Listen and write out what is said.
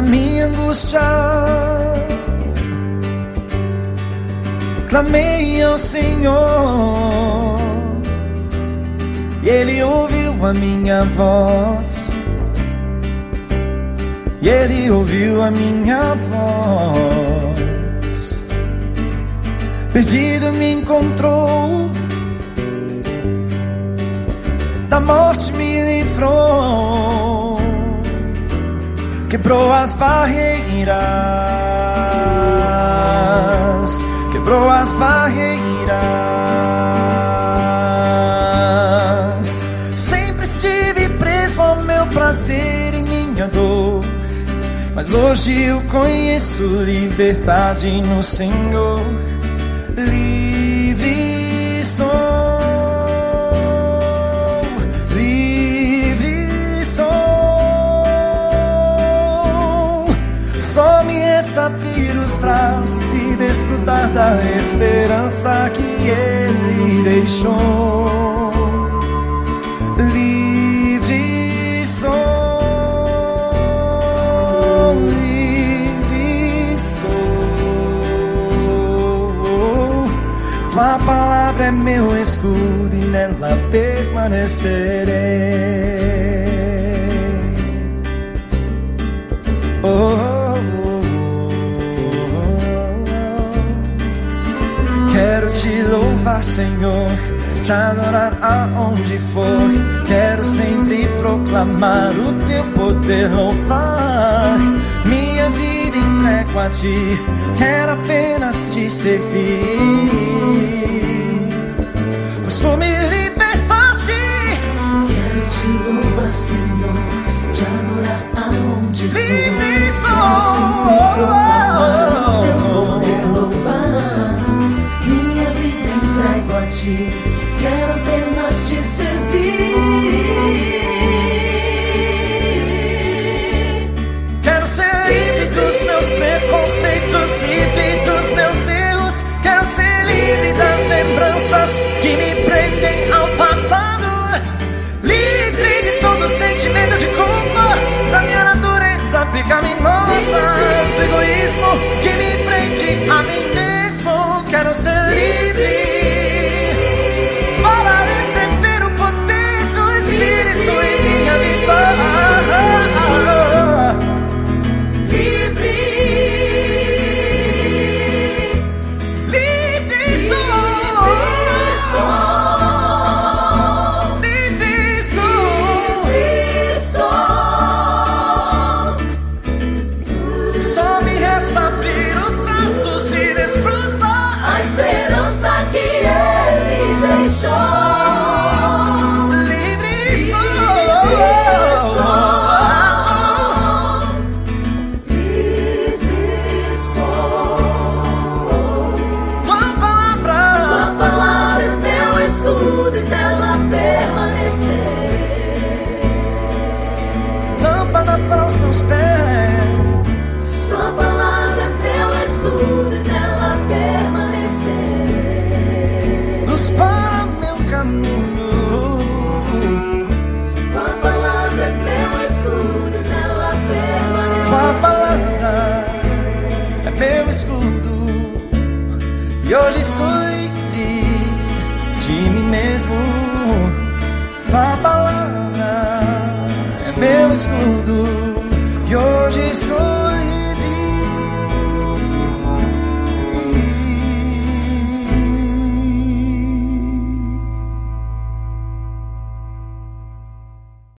na minha angústia, clamei ao Senhor e Ele ouviu a minha voz, e Ele ouviu a minha voz. Perdido me encontrou, da morte me livrou, quebrou as barreiras, quebrou as barreiras. Sempre estive preso ao meu prazer e minha dor, mas hoje eu conheço liberdade no Senhor. Livre sou, livre sou. Só me resta abrir os braços e desfrutar da esperança que Ele deixou. Livre sou, livre sou. Tua palavra é meu escudo e nela permanecerei. Quero te louvar, Senhor, te adorar aonde for. Quero sempre proclamar o teu poder, louvar. Minha vida entrego a ti, quero apenas te servir, pois tu me libertaste. Quero te louvar, Senhor, te adorar aonde for. Livre sou. Quero sempre proclamar o teu poder, louvar. Minha vida entrego a ti, quero apenas te servir. Quero ser livre dos meus preconceitos, livre dos meus erros. Quero ser livre das lembranças que me prendem ao passado. Livre de todo sentimento de culpa, da minha natureza pecaminosa, do egoísmo que me prende a mim mesmo. Quero ser livre para receber o poder do Espírito em minha vida. Livre, livre sou, livre sou, livre sou. só me resta abrir os braços e desfrutar A esperança que Ele deixou. livre Livre sou. tua palavra, Tua palavra é meu escudo e nela permanecer. lâmpada para os meus pés, Tua palavra é meu escudo e nela permanecer. luz para meu caminho. Tua palavra é meu escudo e nela Tua permanecer. palavra é meu escudo, e hoje sou livre de mim mesmo. Tua palavra é meu escudo, e hoje sou